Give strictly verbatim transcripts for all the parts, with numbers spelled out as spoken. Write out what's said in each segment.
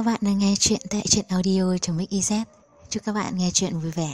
các bạn đang nghe chuyện tại truyện audio.mix.iz. Chúc các bạn nghe chuyện vui vẻ.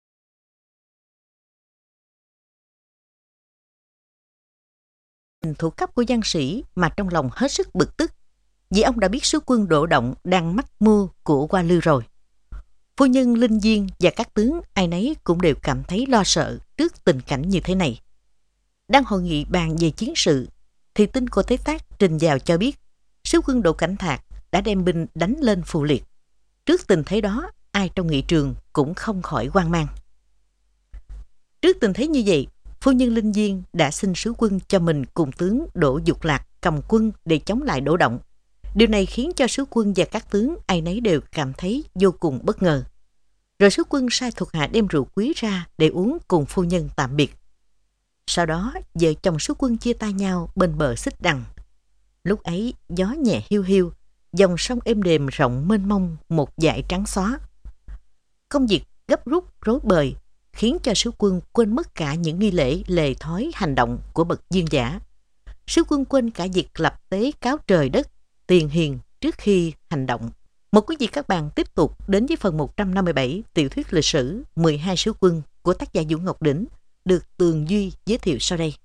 Thủ cấp của văn sĩ mà trong lòng hết sức bực tức, vì ông đã biết sứ quân Đỗ Động đang mắc mưu của Hoa Lư rồi. Phu nhân Linh Diên và các tướng ai nấy cũng đều cảm thấy lo sợ trước tình cảnh như thế này. Đang hội nghị bàn về chiến sự, thì tin của Thế Tác trình vào cho biết sứ quân Đỗ Cảnh Thạc đã đem binh đánh lên Phù Liệt. Trước tình thế đó, ai trong nghị trường cũng không khỏi hoang mang. Trước tình thế như vậy, phu nhân Linh Diên đã xin sứ quân cho mình cùng tướng Đỗ Dục Lạc cầm quân để chống lại Đỗ Động. Điều này khiến cho sứ quân và các tướng ai nấy đều cảm thấy vô cùng bất ngờ. Rồi sứ quân sai thuộc hạ đem rượu quý ra để uống cùng phu nhân tạm biệt. Sau đó, vợ chồng sứ quân chia tay nhau bên bờ Xích Đằng. Lúc ấy, gió nhẹ hiu hiu, dòng sông êm đềm rộng mênh mông một dải trắng xóa. Công việc gấp rút rối bời khiến cho sứ quân quên mất cả những nghi lễ lề thói hành động của bậc dương giả. Sứ quân quên cả việc lập tế cáo trời đất, tiền hiền trước khi hành động. Một quý vị các bạn tiếp tục đến với phần một trăm năm mươi bảy tiểu thuyết lịch sử mười hai sứ quân của tác giả Vũ Ngọc Đỉnh được Tường Duy giới thiệu sau đây.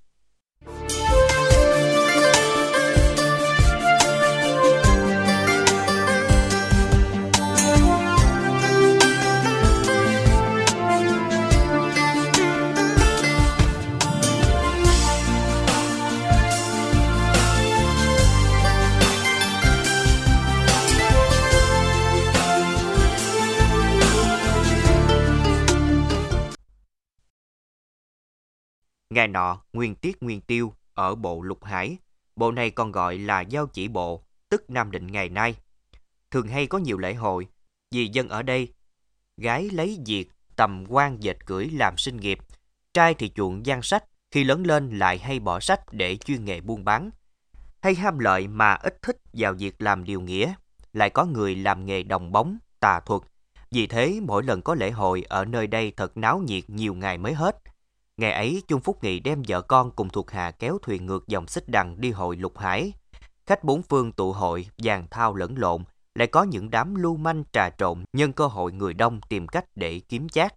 Ngày nọ, Nguyên Tiết Nguyên Tiêu ở bộ Lục Hải, bộ này còn gọi là Giao Chỉ Bộ, tức Nam Định ngày nay. Thường hay có nhiều lễ hội, vì dân ở đây, gái lấy việc tầm quan dệt cưỡi làm sinh nghiệp, trai thì chuộng gian sách, khi lớn lên lại hay bỏ sách để chuyên nghề buôn bán. Hay ham lợi mà ít thích vào việc làm điều nghĩa, lại có người làm nghề đồng bóng, tà thuật. Vì thế mỗi lần có lễ hội ở nơi đây thật náo nhiệt nhiều ngày mới hết. Ngày ấy, Chung Phúc Nghị đem vợ con cùng thuộc hạ kéo thuyền ngược dòng Xích Đằng đi hội Lục Hải. Khách bốn phương tụ hội, dàn thao lẫn lộn, lại có những đám lưu manh trà trộn nhân cơ hội người đông tìm cách để kiếm chác.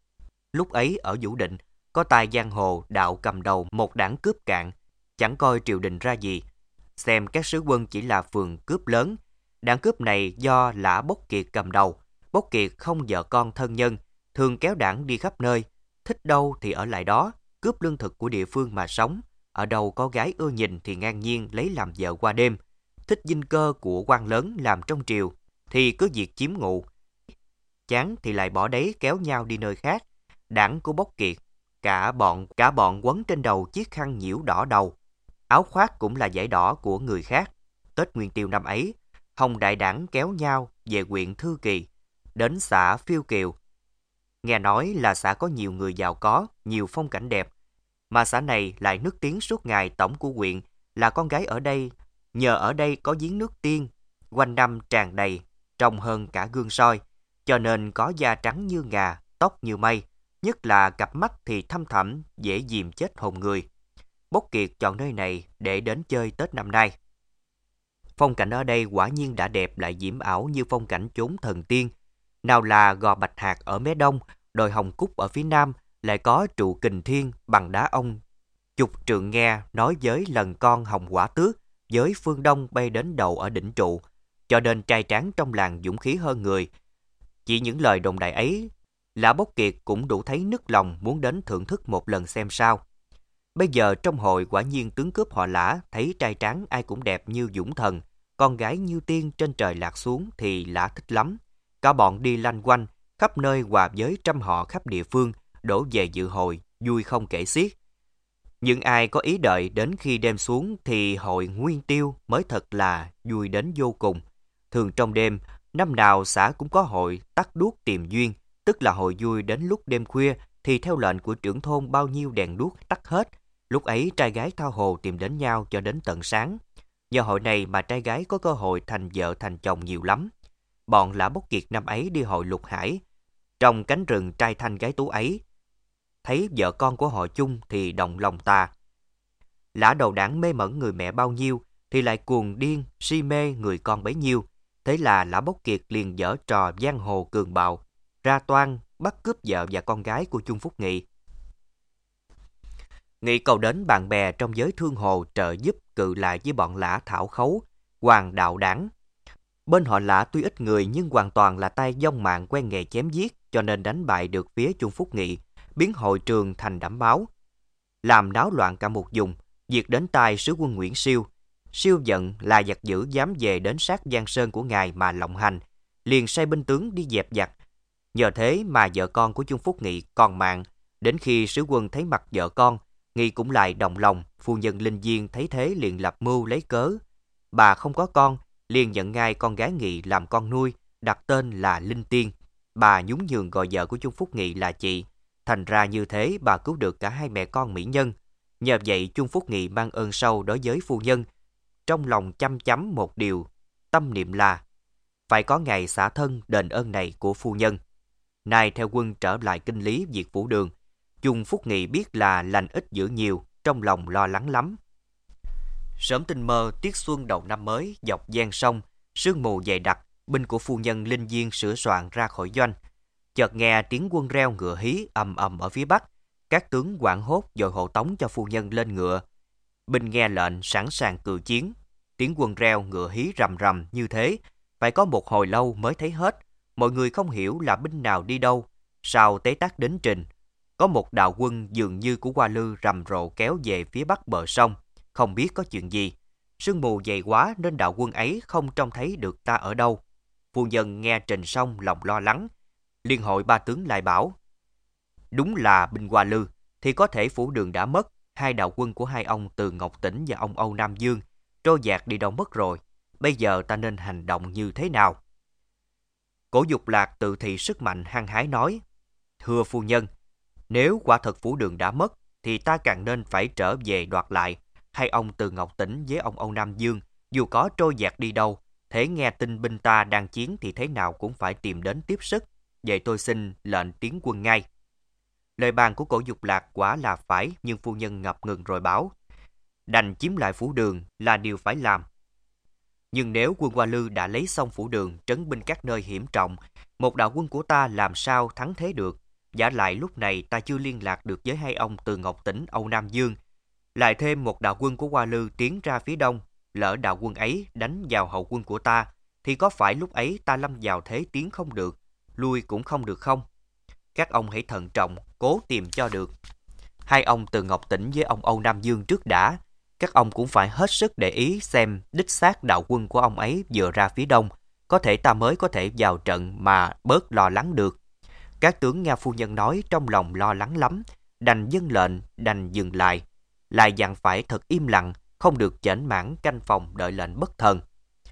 Lúc ấy ở Vũ Định, có tài giang hồ đạo cầm đầu một đảng cướp cạn, chẳng coi triều đình ra gì. Xem các sứ quân chỉ là phường cướp lớn. Đảng cướp này do Lã Bốc Kiệt cầm đầu. Bốc Kiệt không vợ con thân nhân, thường kéo đảng đi khắp nơi. Thích đâu thì ở lại đó, cướp lương thực của địa phương mà sống. Ở đâu có gái ưa nhìn thì ngang nhiên lấy làm vợ qua đêm. Thích dinh cơ của quan lớn làm trong triều thì cứ việc chiếm ngụ. Chán thì lại bỏ đấy kéo nhau đi nơi khác. Đảng của Bốc Kiệt, cả bọn cả bọn quấn trên đầu chiếc khăn nhiễu đỏ đầu. Áo khoác cũng là dải đỏ của người khác. Tết Nguyên Tiêu năm ấy, Hồng đại đảng kéo nhau về huyện Thư Kỳ, đến xã Phiêu Kiều. Nghe nói là xã có nhiều người giàu có, nhiều phong cảnh đẹp, mà xã này lại nức tiếng suốt ngày tổng của huyện là con gái ở đây, nhờ ở đây có giếng nước tiên, quanh năm tràn đầy, trong hơn cả gương soi, cho nên có da trắng như ngà, tóc như mây, nhất là cặp mắt thì thâm thẳm, dễ dìm chết hồn người. Bốc Kiệt chọn nơi này để đến chơi Tết năm nay. Phong cảnh ở đây quả nhiên đã đẹp lại diễm ảo như phong cảnh chốn thần tiên. Nào là gò Bạch Hạc ở mé đông, đồi Hồng Cúc ở phía nam, lại có trụ Kình Thiên bằng đá ông. Chục trượng nghe nói với lần con Hồng Quả Tước, với phương đông bay đến đầu ở đỉnh trụ, cho nên trai tráng trong làng dũng khí hơn người. Chỉ những lời đồn đại ấy, Lã Bốc Kiệt cũng đủ thấy nức lòng muốn đến thưởng thức một lần xem sao. Bây giờ trong hội quả nhiên tướng cướp họ Lã thấy trai tráng ai cũng đẹp như dũng thần, con gái như tiên trên trời lạc xuống thì Lã thích lắm. Cả bọn đi lanh quanh, khắp nơi hòa với trăm họ khắp địa phương, đổ về dự hội, vui không kể xiết. Nhưng ai có ý đợi đến khi đêm xuống thì hội Nguyên Tiêu mới thật là vui đến vô cùng. Thường trong đêm, năm nào xã cũng có hội tắt đuốc tìm duyên, tức là hội vui đến lúc đêm khuya thì theo lệnh của trưởng thôn bao nhiêu đèn đuốc tắt hết. Lúc ấy trai gái tha hồ tìm đến nhau cho đến tận sáng. Nhờ hội này mà trai gái có cơ hội thành vợ thành chồng nhiều lắm. Bọn Lã Bốc Kiệt năm ấy đi hội Lục Hải. Trong cánh rừng trai thanh gái tú ấy, thấy vợ con của họ Chung thì động lòng ta. Lã đầu đảng mê mẩn người mẹ bao nhiêu thì lại cuồng điên si mê người con bấy nhiêu. Thế là Lã Bốc Kiệt liền giở trò giang hồ cường bạo, ra toan bắt cướp vợ và con gái của Chung Phúc Nghị. Nghị cầu đến bạn bè trong giới thương hồ trợ giúp cự lại với bọn Lã Thảo Khấu, Hoàng Đạo Đảng. Bên họ Lã tuy ít người nhưng hoàn toàn là tay dông mạng quen nghề chém giết, cho nên đánh bại được phía Chung Phúc Nghị, biến hội trường thành đẫm máu, làm náo loạn cả một vùng, diệt đến tai sứ quân Nguyễn Siêu. Siêu giận là giặc dữ dám về đến sát Giang Sơn của ngài mà lộng hành, liền sai binh tướng đi dẹp giặc. Nhờ thế mà vợ con của Chung Phúc Nghị còn mạng. Đến khi sứ quân thấy mặt vợ con, Nghị cũng lại đồng lòng. Phu nhân Linh Diên thấy thế liền lập mưu lấy cớ. Bà không có con, liền nhận ngay con gái Nghị làm con nuôi, đặt tên là Linh Tiên. Bà nhún nhường gọi vợ của Chung Phúc Nghị là chị. Thành ra như thế bà cứu được cả hai mẹ con mỹ nhân. Nhờ vậy Chung Phúc Nghị mang ơn sâu đối với phu nhân, trong lòng chăm chắm một điều, tâm niệm là phải có ngày xả thân đền ơn này của phu nhân. Nay theo quân trở lại kinh lý diệt Phủ Đường, Chung Phúc Nghị biết là lành ít dữ nhiều, trong lòng lo lắng lắm. Sớm tinh mơ tiết xuân đầu năm mới dọc gian sông, sương mù dày đặc, binh của phu nhân Linh Diên sửa soạn ra khỏi doanh. Chợt nghe tiếng quân reo ngựa hí ầm ầm ở phía bắc, các tướng hoảng hốt dội hộ tống cho phu nhân lên ngựa. Binh nghe lệnh sẵn sàng cự chiến. Tiếng quân reo ngựa hí rầm rầm như thế, phải có một hồi lâu mới thấy hết. Mọi người không hiểu là binh nào đi đâu. Sau tế tác đến trình, có một đạo quân dường như của Hoa Lư rầm rộ kéo về phía bắc bờ sông, không biết có chuyện gì. Sương mù dày quá nên đạo quân ấy không trông thấy được ta ở đâu. Phu nhân nghe trình xong lòng lo lắng, liên hội ba tướng lại bảo: đúng là binh Hoa Lư, thì có thể Phủ Đường đã mất. Hai đạo quân của hai ông Từ Ngọc Tĩnh và ông Âu Nam Dương trôi dạt đi đâu mất rồi. Bây giờ ta nên hành động như thế nào? Cổ Dục Lạc tự thị sức mạnh hăng hái nói: thưa phu nhân, nếu quả thật Phủ Đường đã mất, thì ta càng nên phải trở về đoạt lại. Hai ông Từ Ngọc Tĩnh với ông Âu Nam Dương dù có trôi dạt đi đâu, thế nghe tin binh ta đang chiến thì thế nào cũng phải tìm đến tiếp sức. Vậy tôi xin lệnh tiến quân ngay. Lời bàn của Cổ Dục Lạc quả là phải, nhưng phu nhân ngập ngừng rồi bảo: đành chiếm lại Phủ Đường là điều phải làm. Nhưng nếu quân Hoa Lư đã lấy xong Phủ Đường, trấn binh các nơi hiểm trọng, một đạo quân của ta làm sao thắng thế được? Giả lại lúc này ta chưa liên lạc được với hai ông Từ Ngọc Tĩnh, Âu Nam Dương, lại thêm một đạo quân của Hoa Lư tiến ra phía đông. Lỡ đạo quân ấy đánh vào hậu quân của ta, thì có phải lúc ấy ta lâm vào thế tiến không được, lui cũng không được không? Các ông hãy thận trọng, cố tìm cho được. Hai ông Từ Ngọc Tĩnh với ông Âu Nam Dương trước đã. Các ông cũng phải hết sức để ý xem đích xác đạo quân của ông ấy vừa ra phía đông, có thể ta mới có thể vào trận mà bớt lo lắng được. Các tướng nghe phu nhân nói trong lòng lo lắng lắm, đành dâng lệnh, đành dừng lại. Lại dặn phải thật im lặng, không được chểnh mảng canh phòng đợi lệnh bất thần.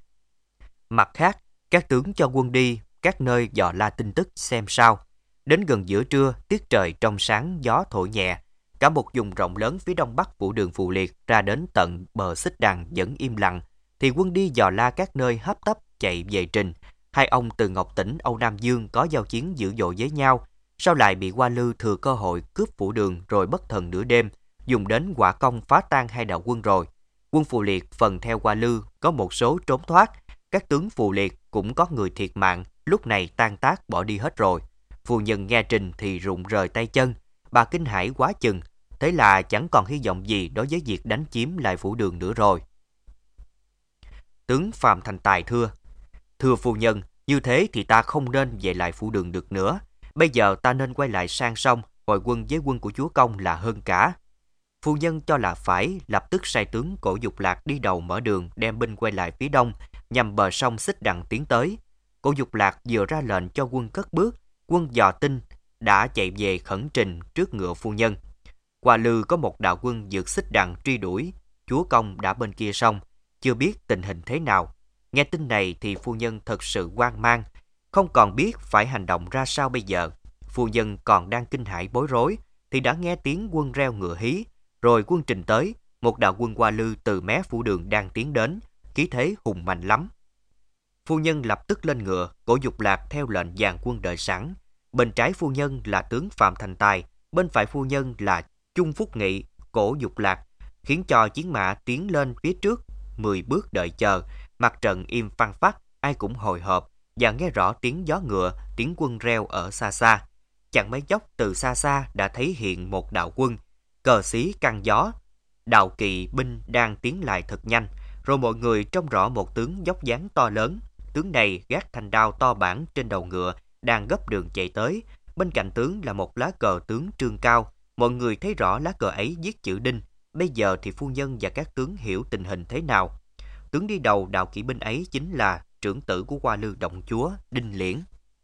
Mặt khác, các tướng cho quân đi các nơi dò la tin tức xem sao. Đến gần giữa trưa, tiết trời trong sáng, gió thổi nhẹ. Cả một vùng rộng lớn phía đông bắc Phủ Đường Phù Liệt ra đến tận bờ xích đằng vẫn im lặng, thì quân đi dò la các nơi hấp tấp chạy về trình. Hai ông Từ Ngọc Tĩnh, Âu Nam Dương có giao chiến dữ dội với nhau, sau lại bị Hoa Lư thừa cơ hội cướp Phủ Đường rồi bất thần nửa đêm, dùng đến hỏa công phá tan hai đạo quân rồi. Quân Phù Liệt phần theo Hoa Lư có một số trốn thoát, các tướng Phù Liệt cũng có người thiệt mạng, lúc này tan tác bỏ đi hết rồi. Phu nhân nghe trình thì rụng rời tay chân, bà kinh hãi quá chừng, thế là chẳng còn hy vọng gì đối với việc đánh chiếm lại Phủ Đường nữa rồi. Tướng Phạm Thành Tài thưa: thưa phu nhân, như thế thì ta không nên về lại Phủ Đường được nữa. Bây giờ ta nên quay lại sang sông, hội quân với quân của chúa công là hơn cả. Phu nhân cho là phải, lập tức sai tướng Cổ Dục Lạc đi đầu mở đường, đem binh quay lại phía đông, nhằm bờ sông xích đằng tiến tới. Cổ Dục Lạc vừa ra lệnh cho quân cất bước, quân dò tin đã chạy về khẩn trình trước ngựa phu nhân. Hoa Lư có một đạo quân vượt xích đằng truy đuổi, chúa công đã bên kia sông, chưa biết tình hình thế nào. Nghe tin này thì phu nhân thật sự hoang mang, không còn biết phải hành động ra sao bây giờ. Phu nhân còn đang kinh hãi bối rối, thì đã nghe tiếng quân reo ngựa hí, rồi quân trình tới, một đạo quân Hoa Lư từ mé Phủ Đường đang tiến đến, khí thế hùng mạnh lắm. Phu nhân lập tức lên ngựa, Cổ Dục Lạc theo lệnh dàn quân đợi sẵn. Bên trái phu nhân là tướng Phạm Thành Tài, bên phải phu nhân là Chung Phúc Nghị, Cổ Dục Lạc, khiến cho chiến mã tiến lên phía trước mười bước đợi chờ. Mặt trận im phăng phắc, ai cũng hồi hộp và nghe rõ tiếng gió ngựa, tiếng quân reo ở xa xa. Chẳng mấy chốc từ xa xa đã thấy hiện một đạo quân, cờ xí căng gió. Đạo kỵ binh đang tiến lại thật nhanh, rồi mọi người trông rõ một tướng dốc dáng to lớn. Tướng này gác thanh đao to bản trên đầu ngựa, đang gấp đường chạy tới. Bên cạnh tướng là một lá cờ tướng Trương Cao. Mọi người thấy rõ lá cờ ấy viết chữ Đinh. Bây giờ thì phu nhân và các tướng hiểu tình hình thế nào. Tướng đi đầu đạo kỵ binh ấy chính là trưởng tử của Hoa Lư động chúa Đinh Liễn.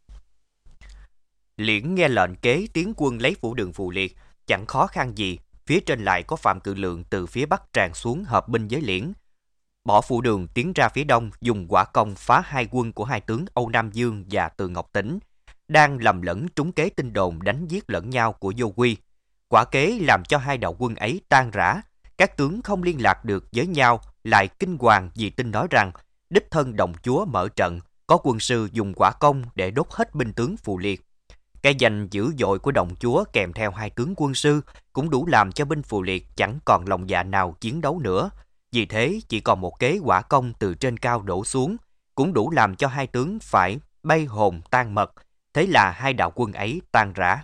Liễn nghe lệnh kế tiến quân lấy phủ đường Phù Liệt, chẳng khó khăn gì. Phía trên lại có Phạm Cự Lượng từ phía bắc tràn xuống hợp binh với Liễn. Bỏ phủ đường tiến ra phía đông, dùng hỏa công phá hai quân của hai tướng Âu Nam Dương và Từ Ngọc Tĩnh, đang lầm lẫn trúng kế tin đồn đánh giết lẫn nhau của Vô Quy. Quả kế làm cho hai đạo quân ấy tan rã. Các tướng không liên lạc được với nhau, lại kinh hoàng vì tin nói rằng đích thân động chúa mở trận, có quân sư dùng hỏa công để đốt hết binh tướng Phù Liệt. Cái danh dữ dội của động chúa kèm theo hai tướng quân sư cũng đủ làm cho binh Phù Liệt chẳng còn lòng dạ nào chiến đấu nữa. Vì thế chỉ còn một kế hỏa công từ trên cao đổ xuống, cũng đủ làm cho hai tướng phải bay hồn tan mật. Thế là hai đạo quân ấy tan rã.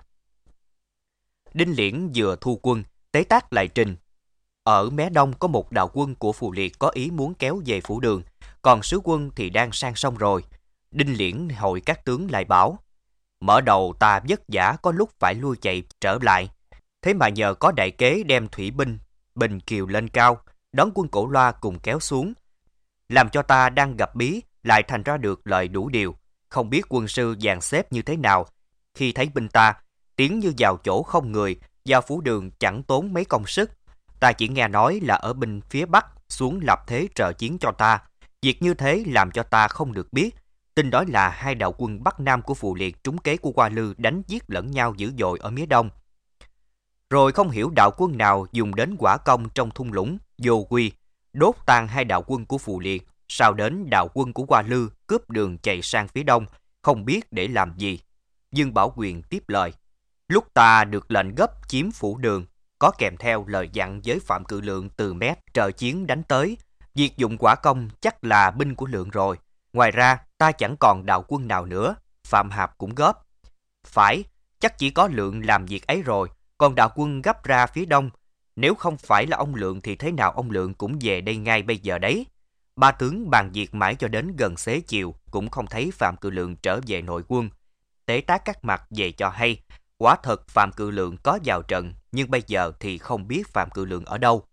Đinh Liễn vừa thu quân, Tế Tác lại trình. Ở mé đông có một đạo quân của Phù Liệt có ý muốn kéo về phủ đường, còn sứ quân thì đang sang sông rồi. Đinh Liễn hội các tướng lại bảo, mở đầu ta vất vả có lúc phải lui chạy trở lại. Thế mà nhờ có đại kế đem thủy binh, Bình Kiều lên cao, đón quân Cổ Loa cùng kéo xuống, làm cho ta đang gặp bí lại thành ra được lợi đủ điều. Không biết quân sư dàn xếp như thế nào, khi thấy binh ta tiến như vào chỗ không người, vào phủ đường chẳng tốn mấy công sức. Ta chỉ nghe nói là ở binh phía bắc xuống lập thế trợ chiến cho ta. Việc như thế làm cho ta không được biết. Tin đó là hai đạo quân bắc nam của Phù Liệt trúng kế của Hoa Lư đánh giết lẫn nhau dữ dội ở mía đông. Rồi không hiểu đạo quân nào dùng đến hỏa công trong thung lũng Vô Quy, đốt tan hai đạo quân của Phù Liệt. Sau đến đạo quân của Hoa Lư cướp đường chạy sang phía đông, không biết để làm gì. Dương Bảo Quyền tiếp lời, lúc ta được lệnh gấp chiếm phủ đường, có kèm theo lời dặn với Phạm Cự Lượng từ mét trợ chiến đánh tới. Việc dụng hỏa công chắc là binh của Lượng rồi. Ngoài ra ta chẳng còn đạo quân nào nữa. Phạm Hạp cũng góp, phải, chắc chỉ có Lượng làm việc ấy rồi. Còn đạo quân gấp ra phía đông, nếu không phải là ông Lượng thì thế nào ông Lượng cũng về đây ngay bây giờ đấy. Ba tướng bàn việc mãi cho đến gần xế chiều cũng không thấy Phạm Cự Lượng trở về nội quân. Tế Tác các mặt về cho hay, quả thật Phạm Cự Lượng có vào trận, nhưng bây giờ thì không biết Phạm Cự Lượng ở đâu.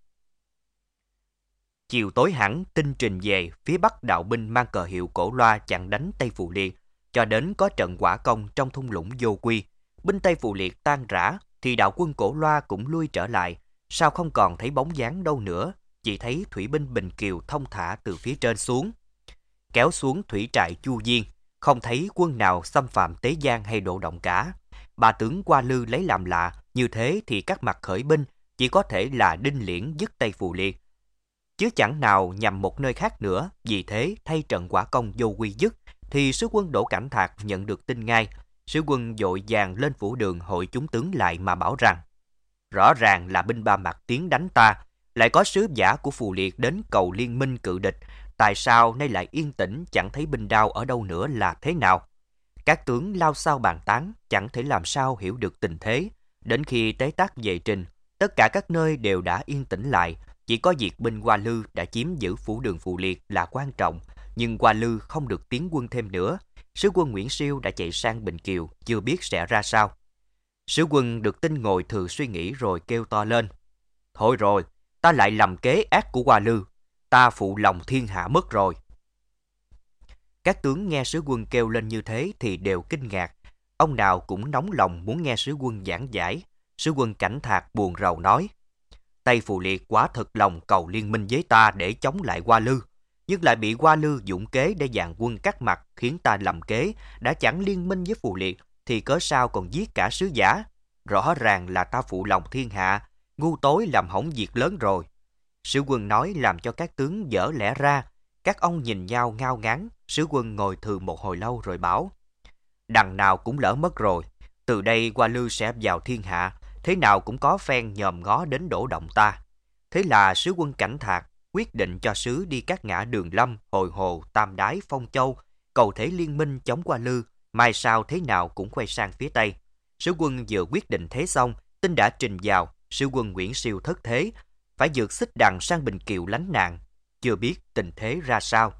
Chiều tối hẳn tin trình về, phía bắc đạo binh mang cờ hiệu Cổ Loa chặn đánh Tây Phù Liệt, cho đến có trận hỏa công trong thung lũng Vô Quy. Binh Tây Phù Liệt tan rã, thì đạo quân Cổ Loa cũng lui trở lại. Sao không còn thấy bóng dáng đâu nữa, chỉ thấy thủy binh Bình Kiều thông thả từ phía trên xuống, kéo xuống thủy trại Chu Diên. Không thấy quân nào xâm phạm Tế Giang hay Độ Động cả. Ba tướng Hoa Lư lấy làm lạ, như thế thì các mặt khởi binh chỉ có thể là Đinh Liễn dứt Tây Phù Liệt, chứ chẳng nào nhằm một nơi khác nữa. Vì thế thay trận hỏa công Vô Quy dứt, thì sứ quân Đỗ Cảnh Thạc nhận được tin ngay. Sứ quân vội vàng lên phủ đường hội chúng tướng lại mà bảo rằng, rõ ràng là binh ba mặt tiến đánh ta, lại có sứ giả của Phù Liệt đến cầu liên minh cự địch. Tại sao nay lại yên tĩnh, chẳng thấy binh đao ở đâu nữa là thế nào? Các tướng lao xao bàn tán, chẳng thể làm sao hiểu được tình thế. Đến khi Tế Tác về trình, tất cả các nơi đều đã yên tĩnh lại. Chỉ có việc binh Hoa Lư đã chiếm giữ phủ đường Phù Liệt là quan trọng. Nhưng Hoa Lư không được tiến quân thêm nữa. Sứ quân Nguyễn Siêu đã chạy sang Bình Kiều, chưa biết sẽ ra sao. Sứ quân được tin ngồi thừ suy nghĩ rồi kêu to lên, thôi rồi, ta lại lầm kế ác của Hoa Lư. Ta phụ lòng thiên hạ mất rồi. Các tướng nghe sứ quân kêu lên như thế thì đều kinh ngạc. Ông nào cũng nóng lòng muốn nghe sứ quân giảng giải. Sứ quân Cảnh Thạc buồn rầu nói, Tây Phù Liệt quá thật lòng cầu liên minh với ta để chống lại Hoa Lư, nhưng lại bị Hoa Lư dụng kế để dàn quân cắt mặt, khiến ta lầm kế. Đã chẳng liên minh với Phù Liệt thì cớ sao còn giết cả sứ giả. Rõ ràng là ta phụ lòng thiên hạ, ngu tối làm hỏng việc lớn rồi. Sứ quân nói làm cho các tướng dở lẽ ra. Các ông nhìn nhau ngao ngán. Sứ quân ngồi thừ một hồi lâu rồi bảo, đằng nào cũng lỡ mất rồi. Từ đây Hoa Lư sẽ vào thiên hạ, thế nào cũng có phen nhòm ngó đến Đỗ Động ta. Thế là sứ quân Cảnh Thạc quyết định cho sứ đi các ngã Đường Lâm, Hồi Hồ, Tam Đái, Phong Châu, cầu thế liên minh chống Hoa Lư, mai sau thế nào cũng quay sang phía Tây. Sứ quân vừa quyết định thế xong, tin đã trình vào, sứ quân Nguyễn Siêu thất thế, phải vượt xích đằng sang Bình Kiều lánh nạn, chưa biết tình thế ra sao.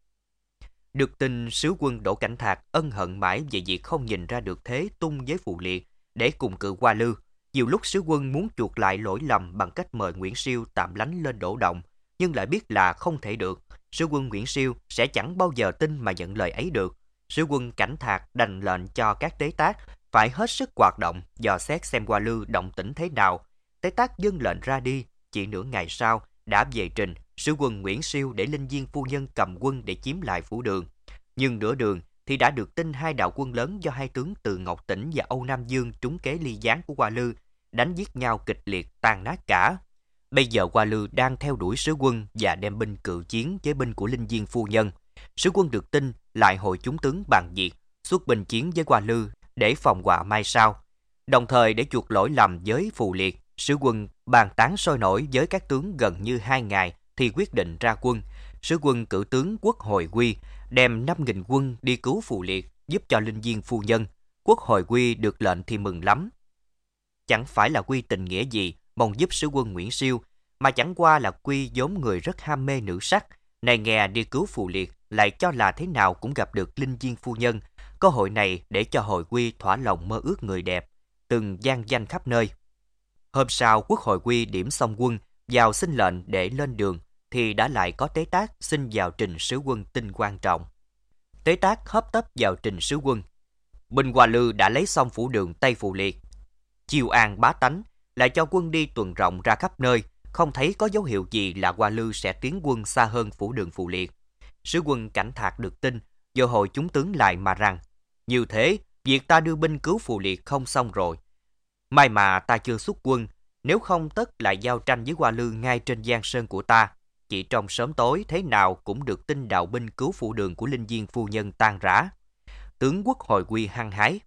Được tin sứ quân Đỗ Cảnh Thạc ân hận mãi về việc không nhìn ra được thế tung với Phù Liệt để cùng cự Hoa Lư. Nhiều lúc sứ quân muốn chuộc lại lỗi lầm bằng cách mời Nguyễn Siêu tạm lánh lên Đỗ Động, nhưng lại biết là không thể được. Sứ quân Nguyễn Siêu sẽ chẳng bao giờ tin mà nhận lời ấy được. Sứ quân Cảnh Thạc đành lệnh cho các tế tác phải hết sức hoạt động, dò xét xem Hoa Lư động tĩnh thế nào. Tế tác dâng lệnh ra đi, chỉ nửa ngày sau đã về trình. Sứ quân Nguyễn Siêu để Linh Diên phu nhân cầm quân để chiếm lại phủ đường. Nhưng nửa đường thì đã được tin hai đạo quân lớn do hai tướng Từ Ngọc Tĩnh và Âu Nam Dương trúng kế ly gián của Hoa Lư, đánh giết nhau kịch liệt, tan nát cả. Bây giờ Hoa Lư đang theo đuổi sứ quân và đem binh cự chiến với binh của Linh Diên phu nhân. Sứ quân được tin lại hội chúng tướng bàn việc xuất binh chiến với Hoa Lư để phòng họa mai sau. Đồng thời để chuộc lỗi lầm với Phù Liệt, sứ quân bàn tán sôi nổi với các tướng gần như hai ngày thì quyết định ra quân. Sứ quân cử tướng Quốc Hồi Quy đem năm nghìn quân đi cứu Phù Liệt, giúp cho Linh Diên phu nhân. Quốc Hồi Quy được lệnh thì mừng lắm. Chẳng phải là Quy tình nghĩa gì mong giúp sứ quân Nguyễn Siêu, mà chẳng qua là Quy vốn người rất ham mê nữ sắc, này nghe đi cứu Phù Liệt lại cho là thế nào cũng gặp được Linh Diên phu nhân. Cơ hội này để cho Hồi Quy thỏa lòng mơ ước người đẹp, từng vang danh khắp nơi. Hôm sau, Quốc Hồi Quy điểm xong quân, vào xin lệnh để lên đường, thì đã lại có tế tác xin vào trình sứ quân tin quan trọng. Tế tác hấp tấp vào trình sứ quân. Binh Hoa Lư đã lấy xong phủ đường Tây Phù Liệt. Chiêu an bá tánh, lại cho quân đi tuần rộng ra khắp nơi, không thấy có dấu hiệu gì là Hoa Lư sẽ tiến quân xa hơn phủ đường Phù Liệt. Sứ quân Cảnh Thạc được tin, do hội chúng tướng lại mà rằng, như thế, việc ta đưa binh cứu Phù Liệt không xong rồi. May mà ta chưa xuất quân, nếu không tất lại giao tranh với Hoa Lư ngay trên giang sơn của ta. Chỉ trong sớm tối thế nào cũng được tin đạo binh cứu phủ đường của Linh Diên phu nhân tan rã. Tướng Quốc Hồi Quy hăng hái.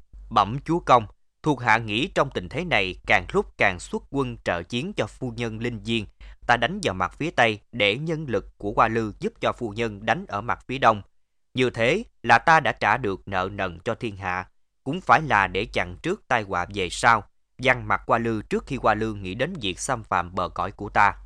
Bẩm chúa công, thuộc hạ nghĩ trong tình thế này càng lúc càng xuất quân trợ chiến cho phu nhân Linh Diên. Ta đánh vào mặt phía Tây để nhân lực của Hoa Lư giúp cho phu nhân đánh ở mặt phía Đông. Như thế là ta đã trả được nợ nần cho thiên hạ, cũng phải là để chặn trước tai họa về sau, giăng mặt Hoa Lư trước khi Hoa Lư nghĩ đến việc xâm phạm bờ cõi của ta.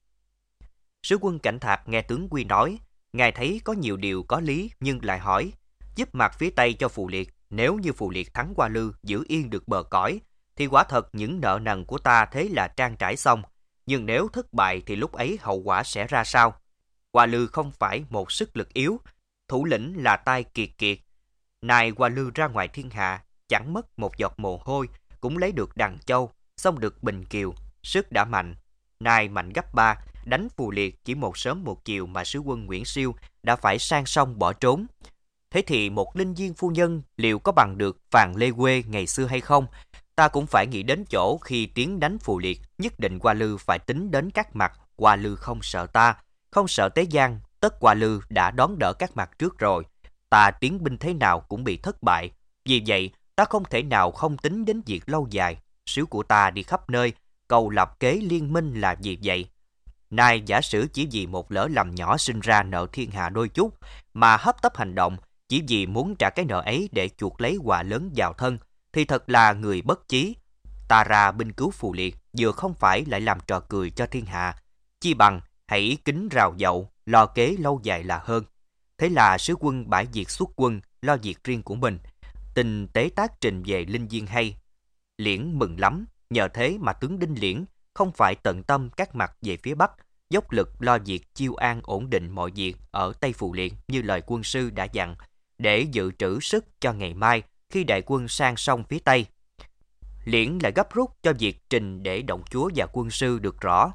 Sứ quân Cảnh Thạc nghe tướng Quy nói, ngài thấy có nhiều điều có lý, nhưng lại hỏi, giúp mặt phía Tây cho Phù Liệt, nếu như Phù Liệt thắng Hoa Lư giữ yên được bờ cõi, thì quả thật những nợ nần của ta thế là trang trải xong. Nhưng nếu thất bại thì lúc ấy hậu quả sẽ ra sao? Hoa Lư không phải một sức lực yếu, thủ lĩnh là tai kiệt kiệt. Nay Hoa Lư ra ngoài thiên hạ, chẳng mất một giọt mồ hôi, cũng lấy được Đằng Châu, xong được Bình Kiều, sức đã mạnh. Nay mạnh gấp ba, đánh Phù Liệt chỉ một sớm một chiều mà sứ quân Nguyễn Siêu đã phải sang sông bỏ trốn. Thế thì một Linh Diên phu nhân liệu có bằng được Phàn Lê Quê ngày xưa hay không? Ta cũng phải nghĩ đến chỗ khi tiến đánh Phù Liệt, nhất định Hoa Lư phải tính đến các mặt. Hoa Lư không sợ ta, không sợ Tế Giang, tất Hoa Lư đã đón đỡ các mặt trước rồi. Ta tiến binh thế nào cũng bị thất bại. Vì vậy, ta không thể nào không tính đến việc lâu dài. Sứ của ta đi khắp nơi, cầu lập kế liên minh là vì vậy. Nay giả sử chỉ vì một lỡ lầm nhỏ sinh ra nợ thiên hạ đôi chút, mà hấp tấp hành động, chỉ vì muốn trả cái nợ ấy để chuộc lấy họa lớn vào thân, thì thật là người bất chí. Ta ra binh cứu Phù Liệt, vừa không phải lại làm trò cười cho thiên hạ. Chi bằng hãy kính rào dậu, lo kế lâu dài là hơn. Thế là sứ quân bãi việc xuất quân, lo việc riêng của mình. Tin tế tác trình về Linh Diên hay. Liễn mừng lắm, nhờ thế mà tướng Đinh Liễn không phải tận tâm các mặt về phía Bắc, dốc lực lo việc chiêu an ổn định mọi việc ở Tây Phù Liệt như lời quân sư đã dặn, để dự trữ sức cho ngày mai khi đại quân sang sông phía Tây. Liễn lại gấp rút cho việc trình để động chúa và quân sư được rõ,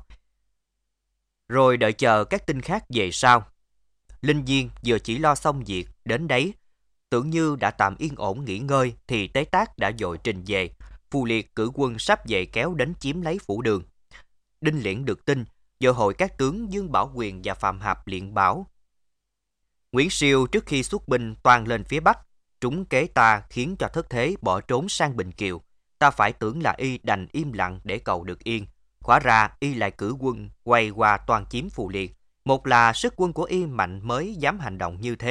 rồi đợi chờ các tin khác về sau. Linh Diên vừa chỉ lo xong việc đến đấy, tưởng như đã tạm yên ổn nghỉ ngơi thì tế tác đã vội trình về. Phù Liệt cử quân sắp về kéo đến chiếm lấy phủ đường. Đinh Liễn được tin, giờ hội các tướng Dương Bảo Quyền và Phạm Hạp Liện bảo: Nguyễn Siêu trước khi xuất binh toan lên phía Bắc, trúng kế ta khiến cho thất thế bỏ trốn sang Bình Kiều. Ta phải tưởng là y đành im lặng để cầu được yên. Hóa ra y lại cử quân quay qua toàn chiếm Phù Liệt. Một là sức quân của y mạnh mới dám hành động như thế,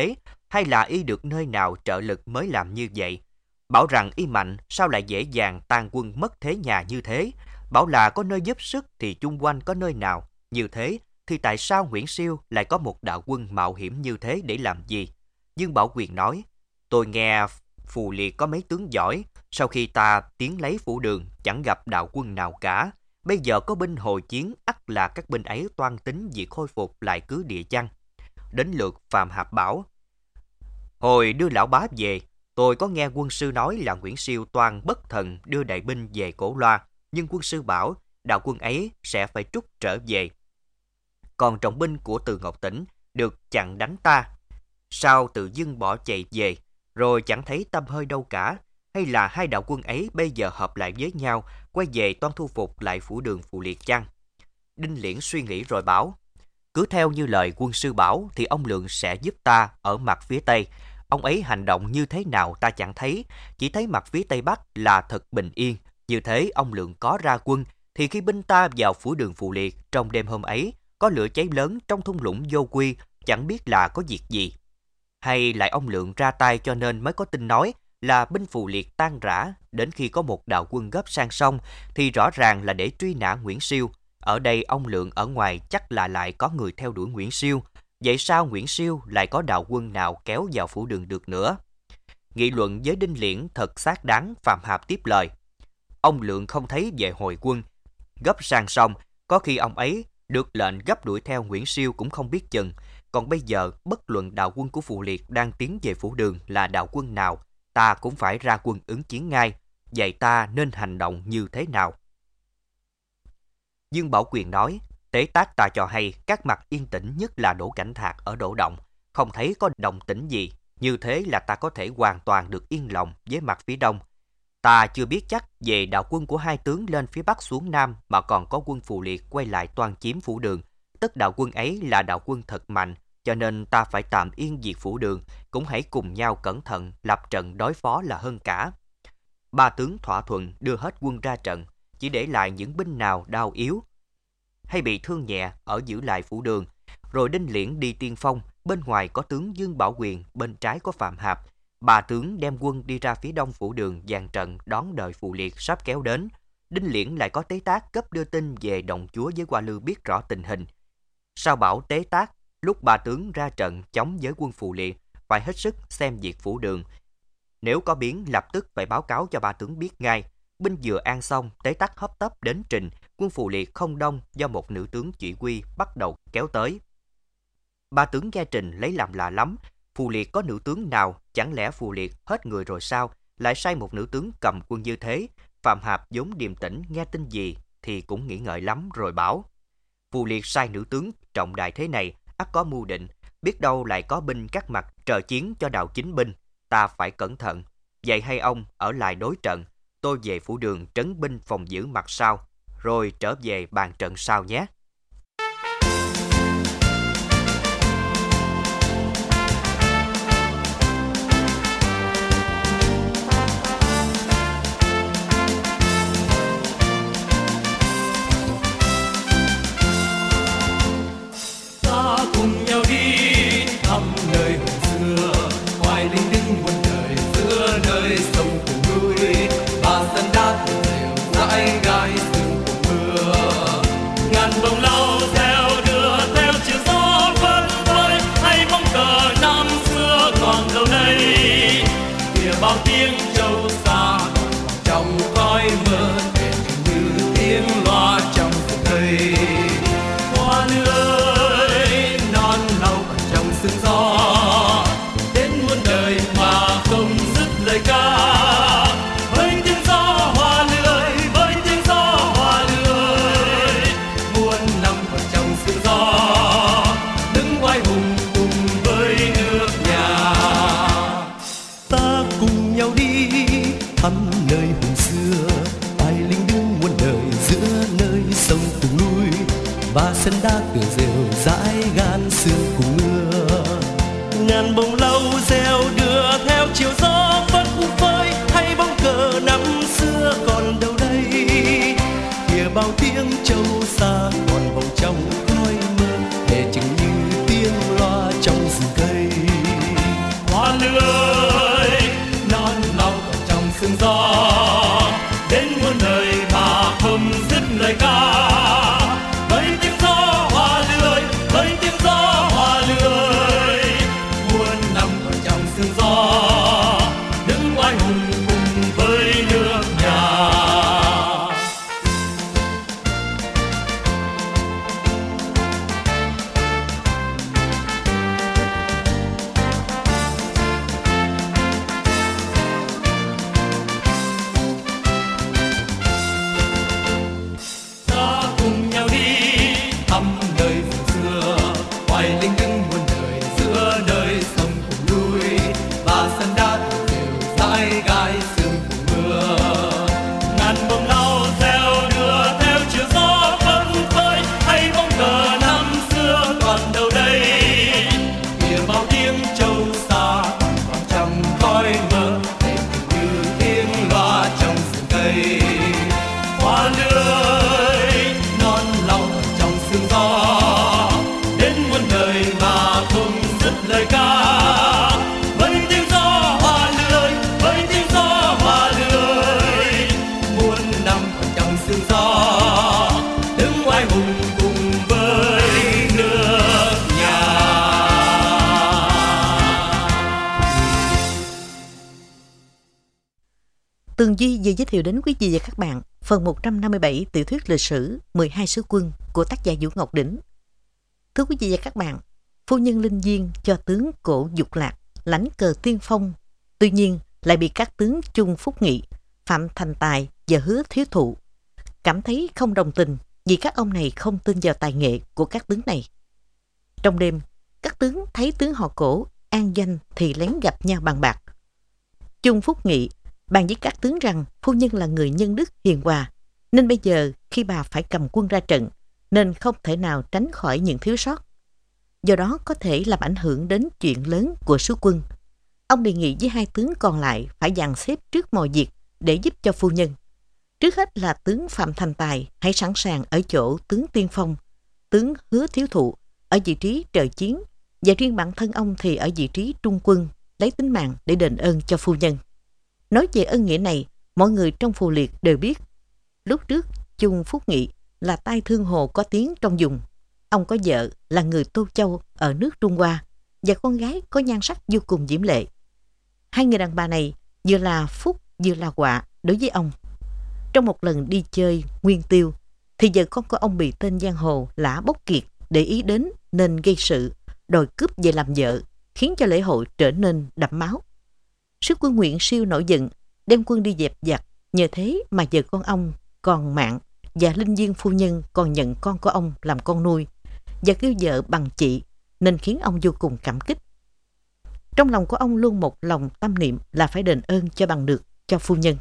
hay là y được nơi nào trợ lực mới làm như vậy? Bảo rằng y mạnh, sao lại dễ dàng tan quân mất thế nhà như thế? Bảo là có nơi giúp sức thì chung quanh có nơi nào? Như thế thì tại sao Nguyễn Siêu lại có một đạo quân mạo hiểm như thế để làm gì? Dương Bảo Quyền nói, tôi nghe Phù Liệt có mấy tướng giỏi, sau khi ta tiến lấy phủ đường chẳng gặp đạo quân nào cả. Bây giờ có binh hồi chiến, ắt là các binh ấy toan tính việc khôi phục lại cứ địa chăng? Đến lượt Phạm Hạp bảo, hồi đưa lão bá về, tôi có nghe quân sư nói là Nguyễn Siêu toan bất thần đưa đại binh về Cổ Loa, nhưng quân sư bảo đạo quân ấy sẽ phải trút trở về. Còn trọng binh của Từ Ngọc Tỉnh được chặn đánh ta, sao tự dưng bỏ chạy về, rồi chẳng thấy tâm hơi đâu cả? Hay là hai đạo quân ấy bây giờ hợp lại với nhau, quay về toan thu phục lại phủ đường Phù Liệt chăng? Đinh Liễn suy nghĩ rồi bảo, cứ theo như lời quân sư bảo thì ông Lượng sẽ giúp ta ở mặt phía Tây. Ông ấy hành động như thế nào ta chẳng thấy, chỉ thấy mặt phía Tây Bắc là thật bình yên. Như thế ông Lượng có ra quân, thì khi binh ta vào phủ đường Phù Liệt trong đêm hôm ấy, có lửa cháy lớn trong thung lũng Vô Quy, chẳng biết là có việc gì. Hay lại ông Lượng ra tay cho nên mới có tin nói là binh Phù Liệt tan rã, đến khi có một đạo quân gấp sang sông thì rõ ràng là để truy nã Nguyễn Siêu. Ở đây ông Lượng ở ngoài chắc là lại có người theo đuổi Nguyễn Siêu. Vậy sao Nguyễn Siêu lại có đạo quân nào kéo vào phủ đường được nữa? Nghị luận với Đinh Liễn thật xác đáng. Phạm Hạp tiếp lời, ông Lượng không thấy về hồi quân gấp sang sông, có khi ông ấy được lệnh gấp đuổi theo Nguyễn Siêu cũng không biết chừng. Còn bây giờ bất luận đạo quân của Phù Liệt đang tiến về phủ đường là đạo quân nào, ta cũng phải ra quân ứng chiến ngay. Vậy ta nên hành động như thế nào? Dương Bảo Quyền nói, tế tác ta cho hay các mặt yên tĩnh, nhất là Đỗ Cảnh Thạc ở Đỗ Động, không thấy có động tĩnh gì. Như thế là ta có thể hoàn toàn được yên lòng với mặt phía đông. Ta chưa biết chắc về đạo quân của hai tướng lên phía bắc xuống nam, mà còn có quân Phù Liệt quay lại toan chiếm phủ đường. Tất đạo quân ấy là đạo quân thật mạnh, cho nên ta phải tạm yên diệt phủ đường, cũng hãy cùng nhau cẩn thận lập trận đối phó là hơn cả. Ba tướng thỏa thuận đưa hết quân ra trận, chỉ để lại những binh nào đau yếu hay bị thương nhẹ ở giữ lại phủ đường. Rồi Đinh Liễn đi tiên phong, bên ngoài có tướng Dương Bảo Quyền, bên trái có Phạm Hạp. Ba tướng đem quân đi ra phía đông phủ đường dàn trận đón đợi Phù Liệt sắp kéo đến. Đinh Liễn lại có Tế Tác cấp đưa tin về Đồng Chúa với Hoa Lư biết rõ tình hình. Sao bảo Tế Tác lúc ba tướng ra trận chống với quân Phù Liệt phải hết sức xem việc phủ đường. Nếu có biến lập tức phải báo cáo cho ba tướng biết ngay. Binh vừa an xong, Tế Tác hấp tấp đến trình, quân Phù Liệt không đông do một nữ tướng chỉ huy bắt đầu kéo tới. Ba tướng nghe trình lấy làm lạ lắm. Phù Liệt có nữ tướng nào? Chẳng lẽ Phù Liệt hết người rồi sao? Lại sai một nữ tướng cầm quân như thế? Phạm Hạp vốn điềm tĩnh, nghe tin gì thì cũng nghĩ ngợi lắm rồi bảo, Phù Liệt sai nữ tướng trọng đại thế này, ắt có mưu định, biết đâu lại có binh các mặt trợ chiến cho đạo chính binh. Ta phải cẩn thận. Vậy hay ông ở lại đối trận, tôi về phủ đường trấn binh phòng giữ mặt sau, rồi trở về bàn trận sau nhé. Sân đá tựa rêu dãi gan sương cùng mưa, ngàn bông lau reo đưa theo chiều gió phất phới, hay bóng cờ năm xưa còn đâu đây, kìa bao tiếng châu xa còn vòng trong khói mơ, để chừng như tiếng loa trong rừng cây. sương gió, đứng oai hùng cùng với nước nhà. Ta cùng nhau đi thăm nơi vùng xưa, hoài linh đứng muôn đời giữa nơi sông cùng núi, và sân đá đều dãi gai sương cùng mưa. Ngàn bông lau reo đưa theo chiều gió phất phới, hay bóng cờ năm xưa còn đâu đây. Kìa bao tiếng trâu xa còn trong khói mơ, để như tiếng loa trong rừng cây. Hoa lưới non lòng trong sương gió, đến muôn đời mà không dứt lời ca. Với tiếng gió hoa lưới, với tiếng gió hoa lưới, muôn năm còn trong sương gió, đứng oai hùng cùng với nước nhà. Tường Duy vừa giới thiệu đến quý vị và các bạn phần một trăm năm mươi bảy tiểu thuyết lịch sử mười hai sứ quân của tác giả Vũ Ngọc Đỉnh. Thưa quý vị và các bạn, phu nhân Linh Diên cho tướng Cổ Dục Lạc lãnh cờ tiên phong, tuy nhiên lại bị các tướng Chung Phúc Nghị, Phạm Thành Tài và Hứa Thiếu Thụ cảm thấy không đồng tình vì các ông này không tin vào tài nghệ của các tướng này. Trong đêm, các tướng thấy tướng họ Cổ an doanh thì lén gặp nhau bàn bạc. Chung Phúc Nghị bàn với các tướng rằng phu nhân là người nhân đức hiền hòa, nên bây giờ khi bà phải cầm quân ra trận, nên không thể nào tránh khỏi những thiếu sót. Do đó có thể làm ảnh hưởng đến chuyện lớn của sứ quân. Ông đề nghị với hai tướng còn lại phải dàn xếp trước mọi việc để giúp cho phu nhân. Trước hết là tướng Phạm Thành Tài hãy sẵn sàng ở chỗ tướng tiên phong, tướng Hứa Thiếu Thụ ở vị trí trợ chiến, và riêng bản thân ông thì ở vị trí trung quân, lấy tính mạng để đền ơn cho phu nhân. Nói về ân nghĩa này, mọi người trong Phù Liệt đều biết. Lúc trước, Chung Phúc Nghị là tai thương hồ có tiếng trong vùng. Ông có vợ là người Tô Châu ở nước Trung Hoa và con gái có nhan sắc vô cùng diễm lệ. Hai người đàn bà này vừa là phúc vừa là họa đối với ông. Trong một lần đi chơi Nguyên Tiêu, thì vợ con của ông bị tên giang hồ Lã Bốc Kiệt để ý đến nên gây sự, đòi cướp về làm vợ, khiến cho lễ hội trở nên đẫm máu. Sứ quân Nguyễn Siêu nổi giận, đem quân đi dẹp giặc, nhờ thế mà vợ con ông còn mạng và Linh Diên phu nhân còn nhận con của ông làm con nuôi và kêu vợ bằng chị, nên khiến ông vô cùng cảm kích. Trong lòng của ông luôn một lòng tâm niệm là phải đền ơn cho bằng được cho phu nhân.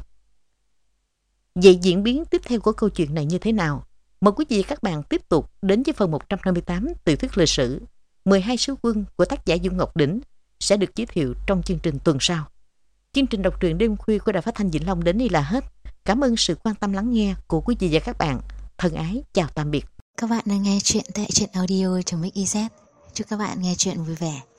Vậy diễn biến tiếp theo của câu chuyện này như thế nào? Mời quý vị và các bạn tiếp tục đến với phần một trăm năm mươi tám tiểu thuyết lịch sử mười hai sứ quân của tác giả Vũ Ngọc Đỉnh sẽ được giới thiệu trong chương trình tuần sau. Chương trình đọc truyện đêm khuya của Đài Phát thanh Vĩnh Long đến đây là hết. Cảm ơn sự quan tâm lắng nghe của quý vị và các bạn. Thân ái chào tạm biệt. Các bạn đang nghe chuyện tại truyện audio chấm ích i zét. Chúc các bạn nghe chuyện vui vẻ.